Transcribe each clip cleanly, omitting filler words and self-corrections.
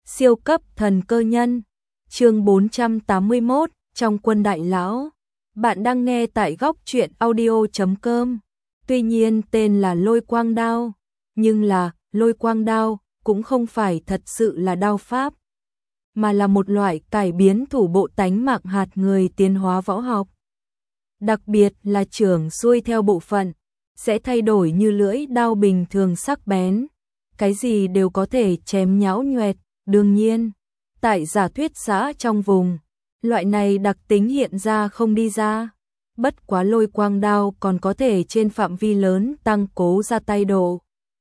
Siêu cấp thần cơ nhân. Chương 481, trong quân đại lão. Bạn đang nghe tại góc truyện audio.com. Tuy nhiên tên là Lôi Quang Đao, nhưng là Lôi Quang Đao cũng không phải thật sự là đao pháp, mà là một loại cải biến thủ bộ tánh mạng hạt người tiến hóa võ học. Đặc biệt là trưởng xuôi theo bộ phận, sẽ thay đổi như lưỡi đao bình thường sắc bén, cái gì đều có thể chém nhão nhoẹt. Đương nhiên, tại giả thuyết xã trong vùng, loại này đặc tính hiện ra không đi ra. Bất quá Lôi Quang Đao còn có thể trên phạm vi lớn tăng cố ra tay độ.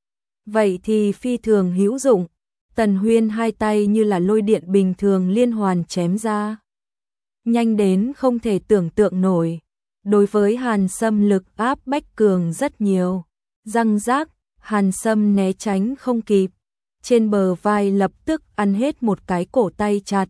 Vậy thì phi thường hữu dụng. Tần Huyên hai tay như là lôi điện bình thường liên hoàn chém ra, nhanh đến không thể tưởng tượng nổi. Đối với Hàn Sâm lực áp bách cường rất nhiều. Răng rác, Hàn Sâm né tránh không kịp, trên bờ vai lập tức ăn hết một cái cổ tay chặt.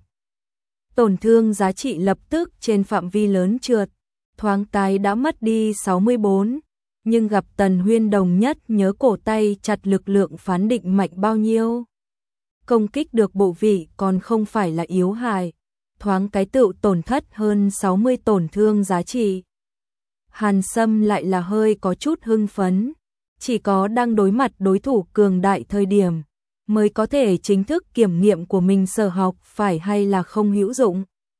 Tổn thương giá trị lập tức trên phạm vi lớn trượt, thoáng cái đã mất đi 64, nhưng gặp Tần Huyên đồng nhất nhớ cổ tay chặt lực lượng phán định mạnh bao nhiêu. Công kích được bộ vị còn không phải là yếu hại, thoáng cái tựu tổn thất hơn 60 tổn thương giá trị. Hàn Sâm lại là hơi có chút hưng phấn, chỉ có đang đối mặt đối thủ cường đại thời điểm, mới có thể chính thức kiểm nghiệm của mình sở học phải hay là không hữu dụng.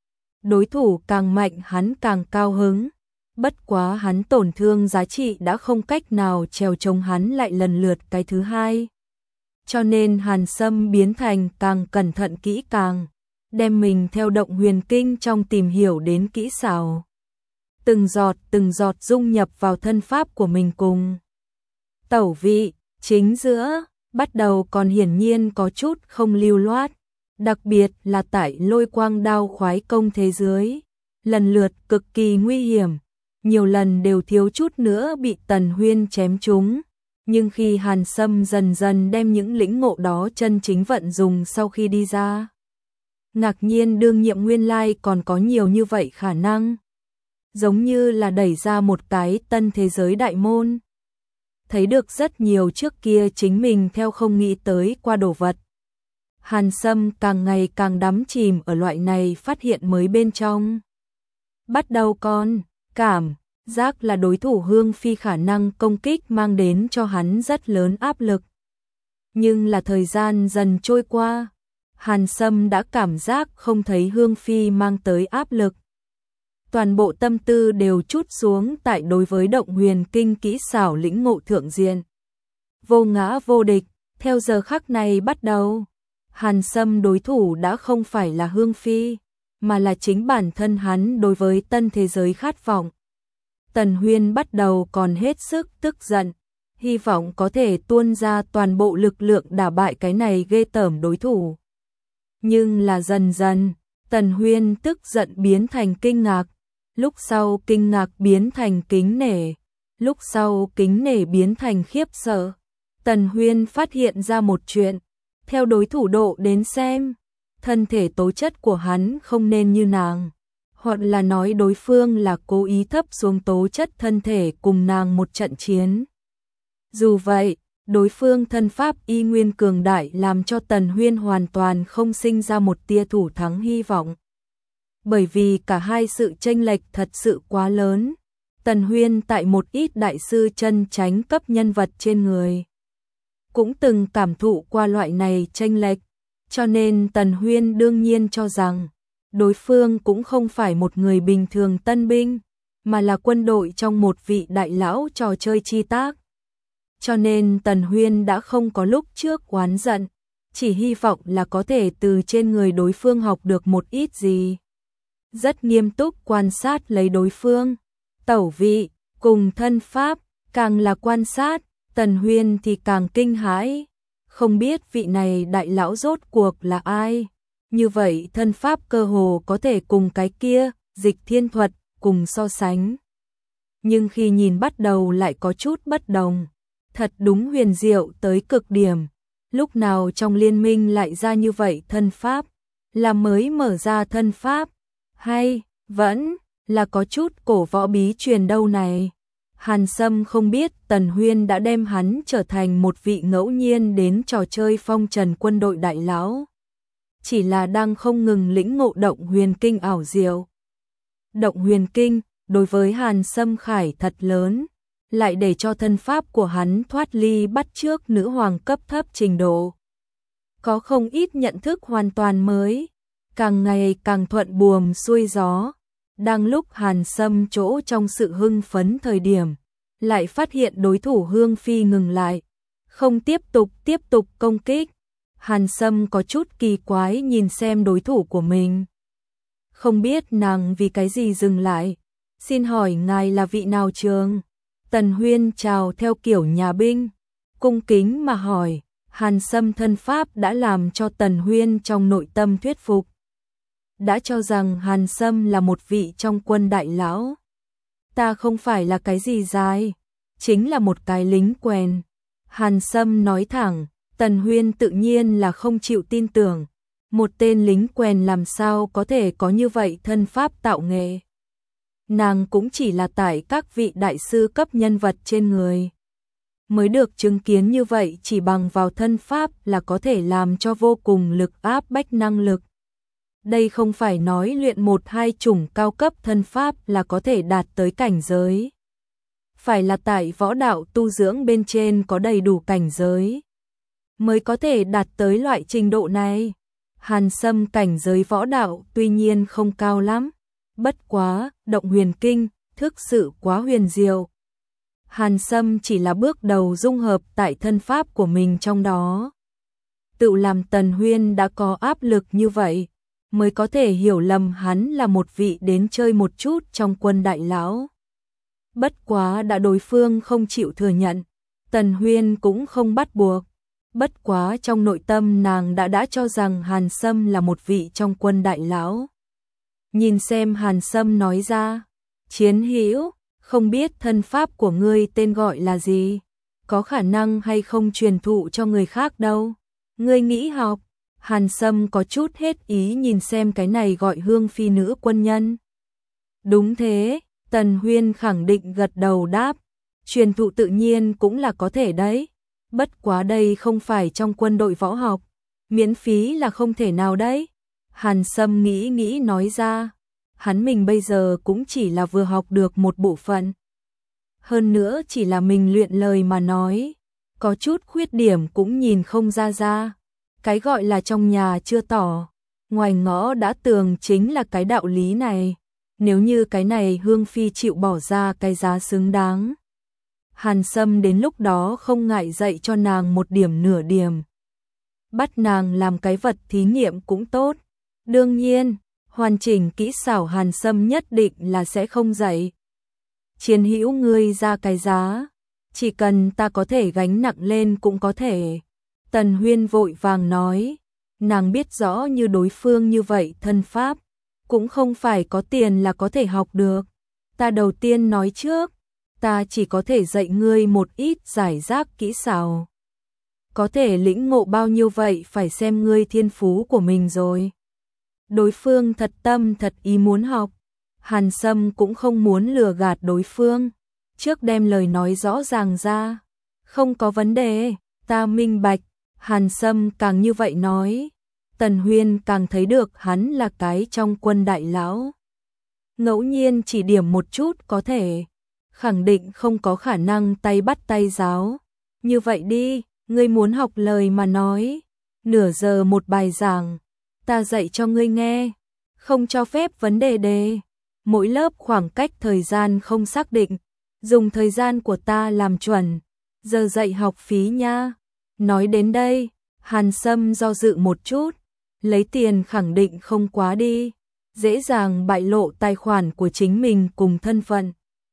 Đối thủ càng mạnh hắn càng cao hứng, bất quá hắn tổn thương giá trị đã không cách nào trèo chống hắn lại lần lượt cái thứ hai. Cho nên Hàn Sâm biến thành càng cẩn thận kỹ càng, đem mình theo động huyền kinh trong tìm hiểu đến kỹ xảo. Từng giọt dung nhập vào thân pháp của mình cùng. Tẩu vị, chính giữa, bắt đầu còn hiển nhiên có chút không lưu loát, đặc biệt là tại Lôi Quang Đao khoái công thế giới, lần lượt cực kỳ nguy hiểm, nhiều lần đều thiếu chút nữa bị Tần Huyên chém trúng. Nhưng khi Hàn Sâm dần dần đem những lĩnh ngộ đó chân chính vận dùng sau khi đi ra, ngạc nhiên đương nhiệm nguyên lai còn có nhiều như vậy khả năng, giống như là đẩy ra một cái tân thế giới đại môn. Thấy được rất nhiều trước kia chính mình theo không nghĩ tới qua đồ vật. Hàn Sâm càng ngày càng đắm chìm ở loại này phát hiện mới bên trong. Bắt đầu con cảm giác là đối thủ Hương Phi khả năng công kích mang đến cho hắn rất lớn áp lực. Nhưng là thời gian dần trôi qua, Hàn Sâm đã cảm giác không thấy Hương Phi mang tới áp lực. Toàn bộ tâm tư đều trút xuống tại đối với động huyền kinh kỹ xảo lĩnh ngộ thượng diện. Vô ngã vô địch, theo giờ khắc này bắt đầu, Hàn Sâm đối thủ đã không phải là Hương Phi, mà là chính bản thân hắn đối với tân thế giới khát vọng. Tần Huyên bắt đầu còn hết sức tức giận, hy vọng có thể tuôn ra toàn bộ lực lượng đả bại cái này ghê tởm đối thủ. Nhưng là dần dần, Tần Huyên tức giận biến thành kinh ngạc, lúc sau kinh ngạc biến thành kính nể, lúc sau kính nể biến thành khiếp sợ. Tần Huyên phát hiện ra một chuyện, theo đối thủ độ đến xem, thân thể tố chất của hắn không nên như nàng, hoặc là nói đối phương là cố ý thấp xuống tố chất thân thể cùng nàng một trận chiến. Dù vậy, đối phương thân pháp y nguyên cường đại làm cho Tần Huyên hoàn toàn không sinh ra một tia thủ thắng hy vọng. Bởi vì cả hai sự chênh lệch thật sự quá lớn, Tần Huyên tại một ít đại sư chân chánh cấp nhân vật trên người cũng từng cảm thụ qua loại này chênh lệch, cho nên Tần Huyên đương nhiên cho rằng đối phương cũng không phải một người bình thường tân binh, mà là quân đội trong một vị đại lão trò chơi chi tác. Cho nên Tần Huyên đã không có lúc trước oán giận, chỉ hy vọng là có thể từ trên người đối phương học được một ít gì. Rất nghiêm túc quan sát lấy đối phương, tẩu vị, cùng thân pháp, càng là quan sát, Tần Huyên thì càng kinh hãi, không biết vị này đại lão rốt cuộc là ai. Như vậy thân pháp cơ hồ có thể cùng cái kia, Dịch Thiên thuật, cùng so sánh. Nhưng khi nhìn bắt đầu lại có chút bất đồng, thật đúng huyền diệu tới cực điểm. Lúc nào trong liên minh lại ra như vậy thân pháp, là mới mở ra thân pháp, hay vẫn là có chút cổ võ bí truyền đâu này. Hàn Sâm không biết Tần Huyên đã đem hắn trở thành một vị ngẫu nhiên đến trò chơi phong trần quân đội đại lão. chỉ là đang không ngừng lĩnh ngộ động huyền kinh ảo diệu. Động huyền kinh, đối với Hàn Sâm Khải thật lớn, lại để cho thân pháp của hắn thoát ly bắt chước nữ hoàng cấp thấp trình độ. Có không ít nhận thức hoàn toàn mới, càng ngày càng thuận buồm xuôi gió. Đang lúc Hàn Sâm chỗ trong sự hưng phấn thời điểm, lại phát hiện đối thủ Hương Phi ngừng lại, không tiếp tục công kích. Hàn Sâm có chút kỳ quái nhìn xem đối thủ của mình. Không biết nàng vì cái gì dừng lại. Xin hỏi ngài là vị nào trường? Tần Huyên chào theo kiểu nhà binh, cung kính mà hỏi. Hàn Sâm thân pháp đã làm cho Tần Huyên trong nội tâm thuyết phục. Đã cho rằng Hàn Sâm là một vị trong quân đại lão. Ta không phải là cái gì dài, chính là một cái lính quèn. Hàn Sâm nói thẳng. Tần Huyên tự nhiên là không chịu tin tưởng. Một tên lính quèn làm sao có thể có như vậy thân pháp tạo nghệ. Nàng cũng chỉ là tại các vị đại sư cấp nhân vật trên người mới được chứng kiến như vậy, chỉ bằng vào thân pháp là có thể làm cho vô cùng lực áp bách năng lực. Đây không phải nói luyện một hai chủng cao cấp thân pháp là có thể đạt tới cảnh giới. Phải là tại võ đạo tu dưỡng bên trên có đầy đủ cảnh giới mới có thể đạt tới loại trình độ này. Hàn Sâm cảnh giới võ đạo tuy nhiên không cao lắm, bất quá, động huyền kinh, thực sự quá huyền diệu. Hàn Sâm chỉ là bước đầu dung hợp tại thân pháp của mình trong đó. Tự làm Tần Huyên đã có áp lực như vậy, mới có thể hiểu lầm hắn là một vị đến chơi một chút trong quân đại lão. Bất quá đã đối phương không chịu thừa nhận, Tần Huyên cũng không bắt buộc. Bất quá trong nội tâm nàng đã cho rằng Hàn Sâm là một vị trong quân đại lão. Nhìn xem Hàn Sâm nói ra, chiến hữu, không biết thân pháp của ngươi tên gọi là gì, có khả năng hay không truyền thụ cho người khác đâu. Ngươi nghĩ học? Hàn Sâm có chút hết ý nhìn xem cái này gọi Hương Phi nữ quân nhân. Đúng thế, Tần Huyên khẳng định gật đầu đáp, truyền thụ tự nhiên cũng là có thể đấy. Bất quá đây không phải trong quân đội võ học, miễn phí là không thể nào đấy. Hàn Sâm nghĩ nói ra, hắn mình bây giờ cũng chỉ là vừa học được một bộ phận. Hơn nữa chỉ là mình luyện lời mà nói, có chút khuyết điểm cũng nhìn không ra. Cái gọi là trong nhà chưa tỏ, ngoài ngõ đã tường chính là cái đạo lý này. Nếu như cái này Hương Phi chịu bỏ ra cái giá xứng đáng, Hàn Sâm đến lúc đó không ngại dạy cho nàng một điểm nửa điểm. Bắt nàng làm cái vật thí nghiệm cũng tốt. Đương nhiên, hoàn chỉnh kỹ xảo Hàn Sâm nhất định là sẽ không dạy. Chiến hữu ngươi ra cái giá, chỉ cần ta có thể gánh nặng lên cũng có thể. Tần Huyên vội vàng nói, nàng biết rõ như đối phương như vậy thân pháp, cũng không phải có tiền là có thể học được. Ta đầu tiên nói trước, ta chỉ có thể dạy ngươi một ít giải rác kỹ xảo. Có thể lĩnh ngộ bao nhiêu vậy phải xem ngươi thiên phú của mình rồi. Đối phương thật tâm thật ý muốn học. Hàn Sâm cũng không muốn lừa gạt đối phương, trước đem lời nói rõ ràng ra. Không có vấn đề, ta minh bạch. Hàn Sâm càng như vậy nói, Tần Huyên càng thấy được hắn là cái trong quân đại lão. Ngẫu nhiên chỉ điểm một chút có thể, khẳng định không có khả năng tay bắt tay giáo. Như vậy đi, ngươi muốn học lời mà nói, nửa giờ một bài giảng, ta dạy cho ngươi nghe, không cho phép vấn đề đề. Mỗi lớp khoảng cách thời gian không xác định, dùng thời gian của ta làm chuẩn, giờ dạy học phí nha. Nói đến đây, Hàn Sâm do dự một chút, lấy tiền khẳng định không quá đi, dễ dàng bại lộ tài khoản của chính mình cùng thân phận.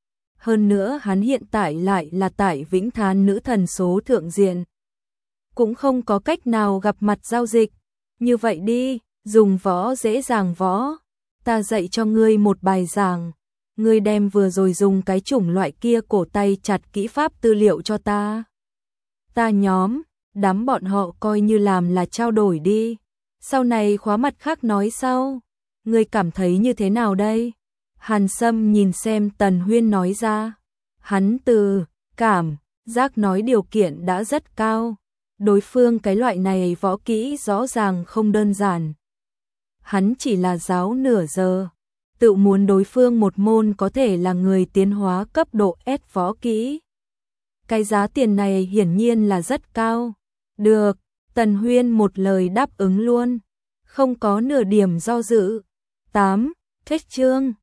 Hơn nữa hắn hiện tại lại là tại Vĩnh Thán nữ thần số thượng diện, cũng không có cách nào gặp mặt giao dịch. Như vậy đi, dùng võ dễ dàng võ, ta dạy cho ngươi một bài giảng, ngươi đem vừa rồi dùng cái chủng loại kia cổ tay chặt kỹ pháp tư liệu cho ta. Ta nhóm, đám bọn họ coi như làm là trao đổi đi, sau này khóa mặt khác nói sau. Ngươi cảm thấy như thế nào đây? Hàn Sâm nhìn xem Tần Huyên nói ra, hắn từ cảm giác nói điều kiện đã rất cao. Đối phương cái loại này võ kỹ rõ ràng không đơn giản, hắn chỉ là giáo nửa giờ. Tự muốn đối phương một môn có thể là người tiến hóa cấp độ S võ kỹ. Cái giá tiền này hiển nhiên là rất cao. Được, Tần Huyên một lời đáp ứng luôn, không có nửa điểm do dự. 8. Kết chương